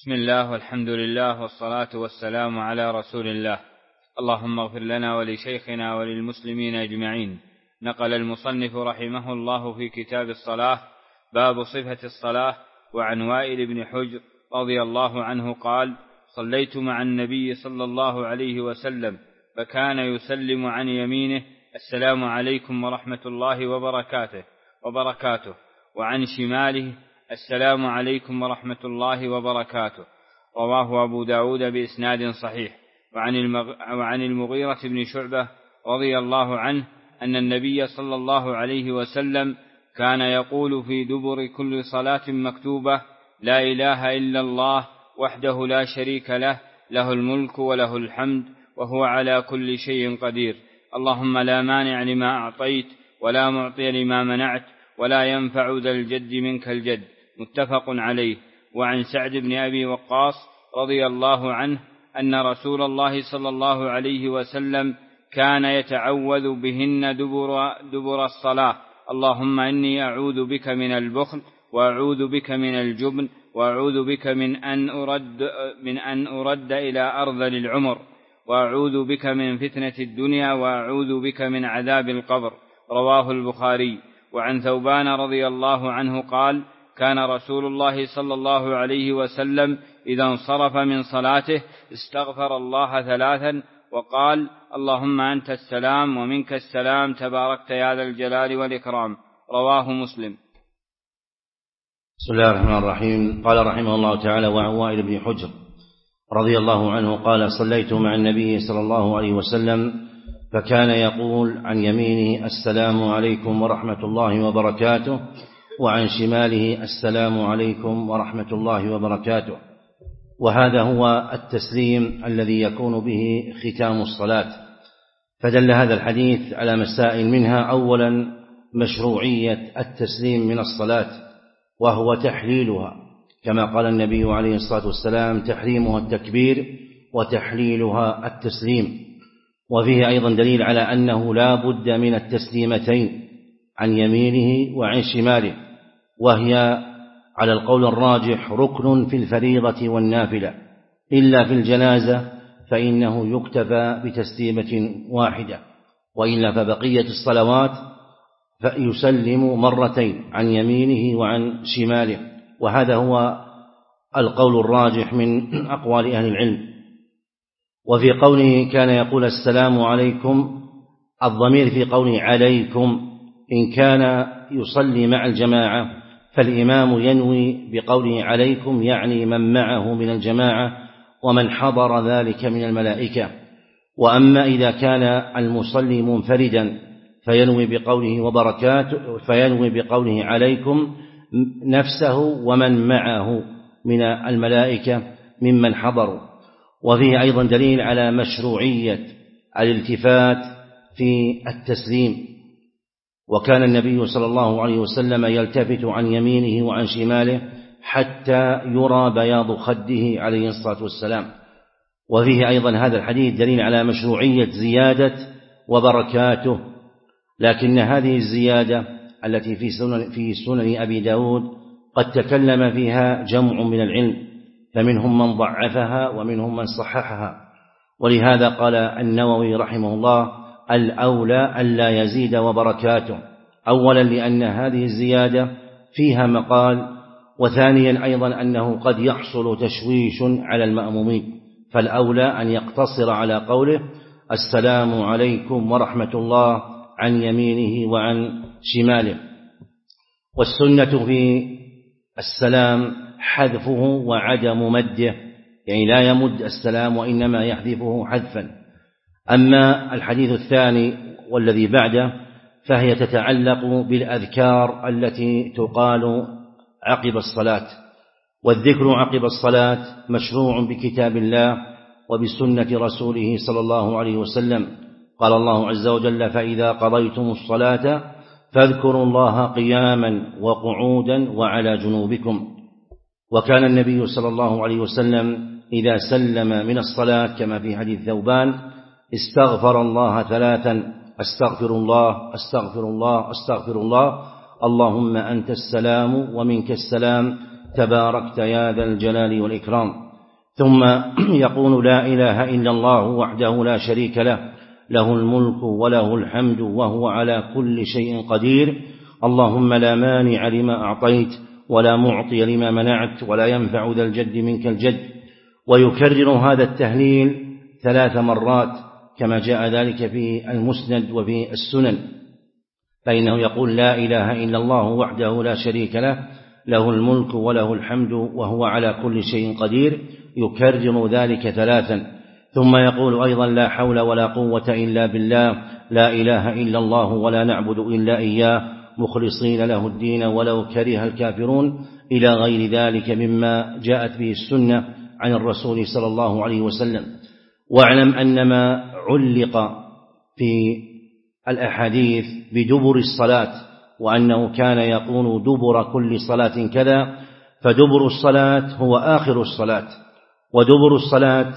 بسم الله والحمد لله والصلاة والسلام على رسول الله. اللهم اغفر لنا ولشيخنا وللمسلمين أجمعين. نقل المصنف رحمه الله في كتاب الصلاة باب صفة الصلاة. وعن وائل بن حجر رضي الله عنه قال: صليت مع النبي صلى الله عليه وسلم فكان يسلم عن يمينه: السلام عليكم ورحمة الله وبركاته، وعن شماله: السلام عليكم ورحمة الله وبركاته. رواه أبو داود بإسناد صحيح. وعن المغيرة بن شعبة رضي الله عنه أن النبي صلى الله عليه وسلم كان يقول في دبر كل صلاة مكتوبة: لا إله إلا الله وحده لا شريك له، له الملك وله الحمد وهو على كل شيء قدير. اللهم لا مانع لما أعطيت ولا معطي لما منعت ولا ينفع ذا الجد منك الجد. متفق عليه. وعن سعد بن أبي وقاص رضي الله عنه أن رسول الله صلى الله عليه وسلم كان يتعوذ بهن دبر الصلاة: اللهم إني أعوذ بك من البخل، وأعوذ بك من الجبن، وأعوذ بك من أن أرد إلى أرذل العمر، وأعوذ بك من فتنة الدنيا، وأعوذ بك من عذاب القبر. رواه البخاري. وعن ثوبان رضي الله عنه قال: كان رسول الله صلى الله عليه وسلم إذا انصرف من صلاته استغفر الله 3 وقال: اللهم أنت السلام ومنك السلام تباركت يا ذا الجلال والإكرام. رواه مسلم. بسم الله الرحمن الرحيم. قال رحمه الله تعالى: وعن وائل بن حجر رضي الله عنه قال: صليت مع النبي صلى الله عليه وسلم فكان يقول عن يمينه: السلام عليكم ورحمة الله وبركاته، وعن شماله: السلام عليكم ورحمة الله وبركاته. وهذا هو التسليم الذي يكون به ختام الصلاة. فدل هذا الحديث على مسائل، منها أولا مشروعية التسليم من الصلاة، وهو تحليلها، كما قال النبي عليه الصلاة والسلام: تحريمها التكبير وتحليلها التسليم. وفيه أيضا دليل على أنه لا بد من التسليمتين عن يمينه وعن شماله، وهي على القول الراجح ركن في الفريضة والنافلة، إلا في الجنازة فإنه يكتفى بتسليمة واحدة، وإلا فبقية الصلوات فيسلم مرتين عن يمينه وعن شماله. وهذا هو القول الراجح من أقوال أهل العلم. وفي قوله كان يقول: السلام عليكم، الضمير في قوله عليكم إن كان يصلي مع الجماعة فالإمام ينوي بقوله عليكم يعني من معه من الجماعة ومن حضر ذلك من الملائكة. وأما إذا كان المصلي منفردا فينوي بقوله عليكم نفسه ومن معه من الملائكة ممن حضروا. وفيه أيضا دليل على مشروعية الالتفات في التسليم، وكان النبي صلى الله عليه وسلم يلتفت عن يمينه وعن شماله حتى يرى بياض خده عليه الصلاة والسلام. وفيه أيضا هذا الحديث دليل على مشروعية زيادة وبركاته، لكن هذه الزيادة التي في سنن أبي داود قد تكلم فيها جمع من العلم، فمنهم من ضعفها ومنهم من صححها. ولهذا قال النووي رحمه الله: الأولى ألا يزيد وبركاته، أولا لأن هذه الزيادة فيها مقال، وثانيا أيضا أنه قد يحصل تشويش على المأمومين، فالأولى أن يقتصر على قوله: السلام عليكم ورحمة الله عن يمينه وعن شماله. والسنة في السلام حذفه وعدم مده، يعني لا يمد السلام وإنما يحذفه حذفا. أما الحديث الثاني والذي بعده فهي تتعلق بالأذكار التي تقال عقب الصلاة، والذكر عقب الصلاة مشروع بكتاب الله وبسنة رسوله صلى الله عليه وسلم. قال الله عز وجل: فإذا قضيتم الصلاة فاذكروا الله قياما وقعودا وعلى جنوبكم. وكان النبي صلى الله عليه وسلم إذا سلم من الصلاة كما في حديث ثوبان استغفر الله 3: أستغفر الله أستغفر الله أستغفر الله، اللهم أنت السلام ومنك السلام تباركت يا ذا الجلال والإكرام. ثم يقول لا إله إلا الله وحده لا شريك له، له الملك وله الحمد وهو على كل شيء قدير، اللهم لا مانع لما أعطيت ولا معطي لما منعت ولا ينفع ذا الجد منك الجد. ويكرر هذا التهليل 3 مرات كما جاء ذلك في المسند وفي السنن، فإنه يقول لا إله إلا الله وحده لا شريك له، له الملك وله الحمد وهو على كل شيء قدير، يكرر ذلك 3. ثم يقول أيضا لا حول ولا قوة إلا بالله، لا إله إلا الله ولا نعبد إلا إياه مخلصين له الدين ولو كره الكافرون، إلى غير ذلك مما جاءت به السنة عن الرسول صلى الله عليه وسلم. واعلم أن ما علق في الأحاديث بدبر الصلاة وأنه كان يقول دبر كل صلاة كذا، فدبر الصلاة هو آخر الصلاة، ودبر الصلاة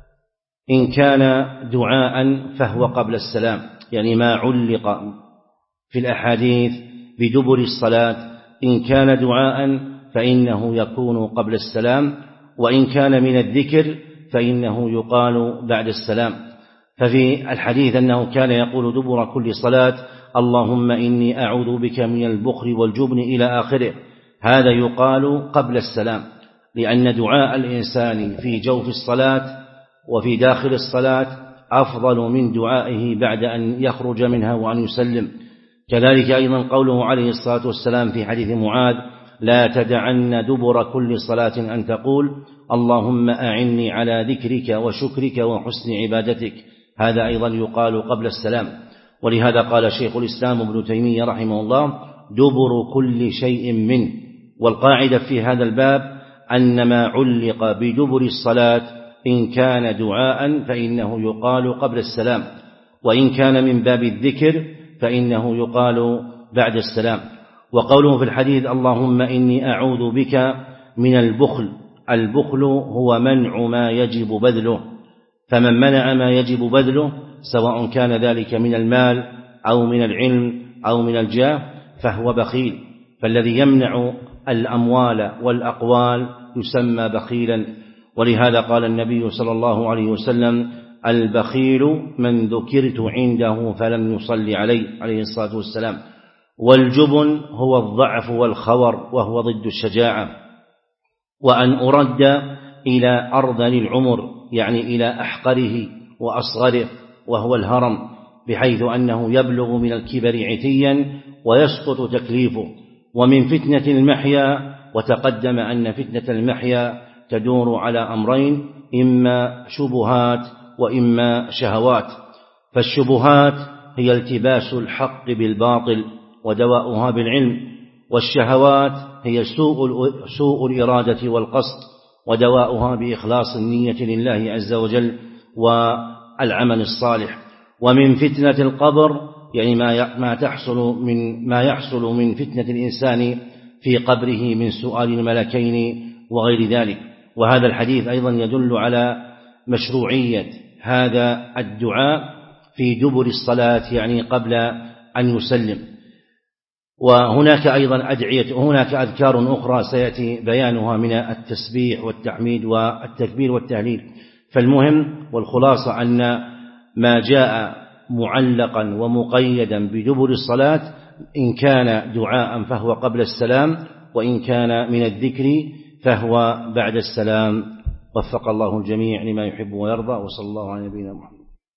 إن كان دعاء فهو قبل السلام، يعني ما علق في الأحاديث بدبر الصلاة إن كان دعاء فإنه يكون قبل السلام، وإن كان من الذكر فإنه يقال بعد السلام. ففي الحديث أنه كان يقول دبر كل صلاة اللهم إني أعوذ بك من البخل والجبن إلى آخره، هذا يقال قبل السلام، لأن دعاء الإنسان في جوف الصلاة وفي داخل الصلاة أفضل من دعائه بعد أن يخرج منها وأن يسلم. كذلك أيضا قوله عليه الصلاة والسلام في حديث معاذ لا تدعن دبر كل صلاة أن تقول اللهم أعني على ذكرك وشكرك وحسن عبادتك، هذا أيضا يقال قبل السلام. ولهذا قال شيخ الإسلام ابن تيمية رحمه الله دبر كل شيء منه. والقاعدة في هذا الباب أن ما علق بدبر الصلاة إن كان دعاء فإنه يقال قبل السلام، وإن كان من باب الذكر فإنه يقال بعد السلام. وقوله في الحديث اللهم إني أعوذ بك من البخل، البخل هو منع ما يجب بذله، فمن منع ما يجب بذله سواء كان ذلك من المال أو من العلم أو من الجاه فهو بخيل، فالذي يمنع الأموال والأقوال يسمى بخيلا. ولهذا قال النبي صلى الله عليه وسلم البخيل من ذكرت عنده فلم يصلي عليه الصلاة والسلام. والجبن هو الضعف والخور وهو ضد الشجاعة. وأن أرد إلى أرذل العمر يعني إلى أحقره وأصغره وهو الهرم، بحيث أنه يبلغ من الكبر عتيا ويسقط تكليفه. ومن فتنة المحيا، وتقدم أن فتنة المحيا تدور على أمرين، إما شبهات وإما شهوات. فالشبهات هي التباس الحق بالباطل ودواؤها بالعلم، والشهوات هي سوء الإرادة والقصد ودواؤها بإخلاص النية لله عز وجل والعمل الصالح. ومن فتنة القبر يعني ما يحصل من فتنة الإنسان في قبره من سؤال الملكين وغير ذلك. وهذا الحديث أيضا يدل على مشروعية هذا الدعاء في دبر الصلاة يعني قبل أن يسلم. وهناك أيضا أدعية، هناك أذكار أخرى سيأتي بيانها من التسبيح والتحميد والتكبير والتهليل. فالمهم والخلاصة أن ما جاء معلقا ومقيدا بدبر الصلاة إن كان دعاء فهو قبل السلام، وإن كان من الذكر فهو بعد السلام. وفق الله الجميع لما يحب ويرضى، وصلى الله على نبينا محمد.